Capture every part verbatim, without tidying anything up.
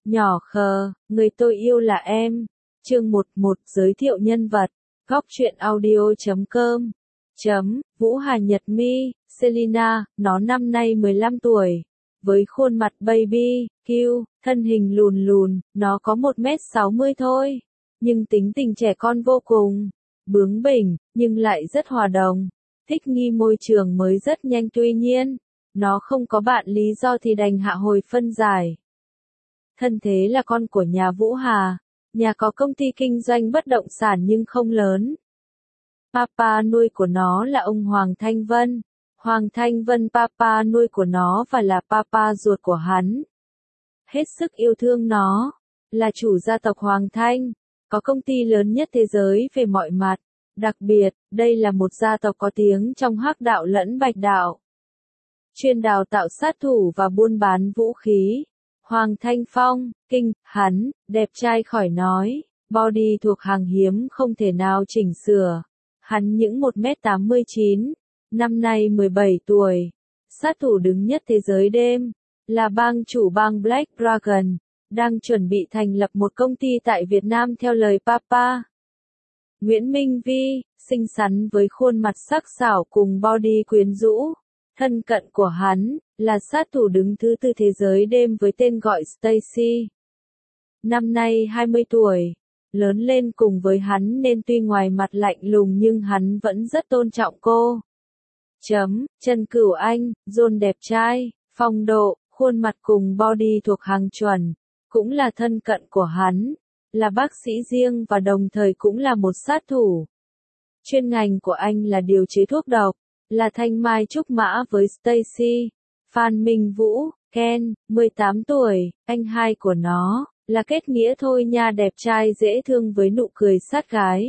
Nhỏ khờ, người tôi yêu là em. Chương mười một giới thiệu nhân vật. Góc truyện audio chấm com. Chấm, Vũ Hà Nhật Mi, Selina, nó năm nay mười lăm tuổi. Với khuôn mặt baby, cute, thân hình lùn lùn, nó có một mét sáu mươi thôi. Nhưng tính tình trẻ con vô cùng. Bướng bỉnh, nhưng lại rất hòa đồng. Thích nghi môi trường mới rất nhanh tuy nhiên. Nó không có bạn lý do thì đành hạ hồi phân giải. Thân thế là con của nhà Vũ Hà. Nhà có công ty kinh doanh bất động sản nhưng không lớn. Papa nuôi của nó là ông Hoàng Thanh Vân. Hoàng Thanh Vân papa nuôi của nó và là papa ruột của hắn. Hết sức yêu thương nó. Là chủ gia tộc Hoàng Thanh. Có công ty lớn nhất thế giới về mọi mặt. Đặc biệt, đây là một gia tộc có tiếng trong hắc đạo lẫn bạch đạo. Chuyên đào tạo sát thủ và buôn bán vũ khí. Hoàng Thanh Phong, kinh, hắn, đẹp trai khỏi nói, body thuộc hàng hiếm không thể nào chỉnh sửa. Hắn những một mét tám mươi chín, năm nay mười bảy tuổi, sát thủ đứng nhất thế giới đêm, là bang chủ bang Black Dragon, đang chuẩn bị thành lập một công ty tại Việt Nam theo lời Papa. Nguyễn Minh Vi, xinh xắn với khuôn mặt sắc sảo cùng body quyến rũ. Thân cận của hắn, là sát thủ đứng thứ tư thế giới đêm với tên gọi Stacy. Năm nay hai mươi tuổi, lớn lên cùng với hắn nên tuy ngoài mặt lạnh lùng nhưng hắn vẫn rất tôn trọng cô. Chấm, Trần Cửu Anh, John đẹp trai, phong độ, khuôn mặt cùng body thuộc hàng chuẩn, cũng là thân cận của hắn, là bác sĩ riêng và đồng thời cũng là một sát thủ. Chuyên ngành của anh là điều chế thuốc độc. Là thanh mai trúc mã với Stacy. Phan Minh Vũ, Ken, mười tám tuổi, anh hai của nó, là kết nghĩa thôi nha, đẹp trai dễ thương với nụ cười sát gái.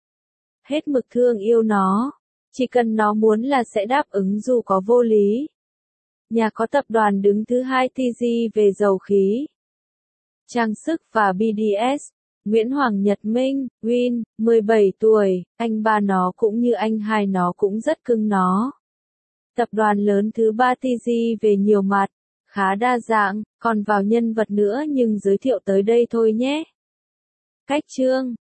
Hết mực thương yêu nó. Chỉ cần nó muốn là sẽ đáp ứng dù có vô lý. Nhà có tập đoàn đứng thứ hai tê giê về dầu khí, trang sức và bê đê ét. Nguyễn Hoàng Nhật Minh, Win, mười bảy tuổi, anh ba nó cũng như anh hai nó cũng rất cưng nó. Tập đoàn lớn thứ ba tê giê về nhiều mặt, khá đa dạng, còn vào nhân vật nữa nhưng giới thiệu tới đây thôi nhé. Cách chương,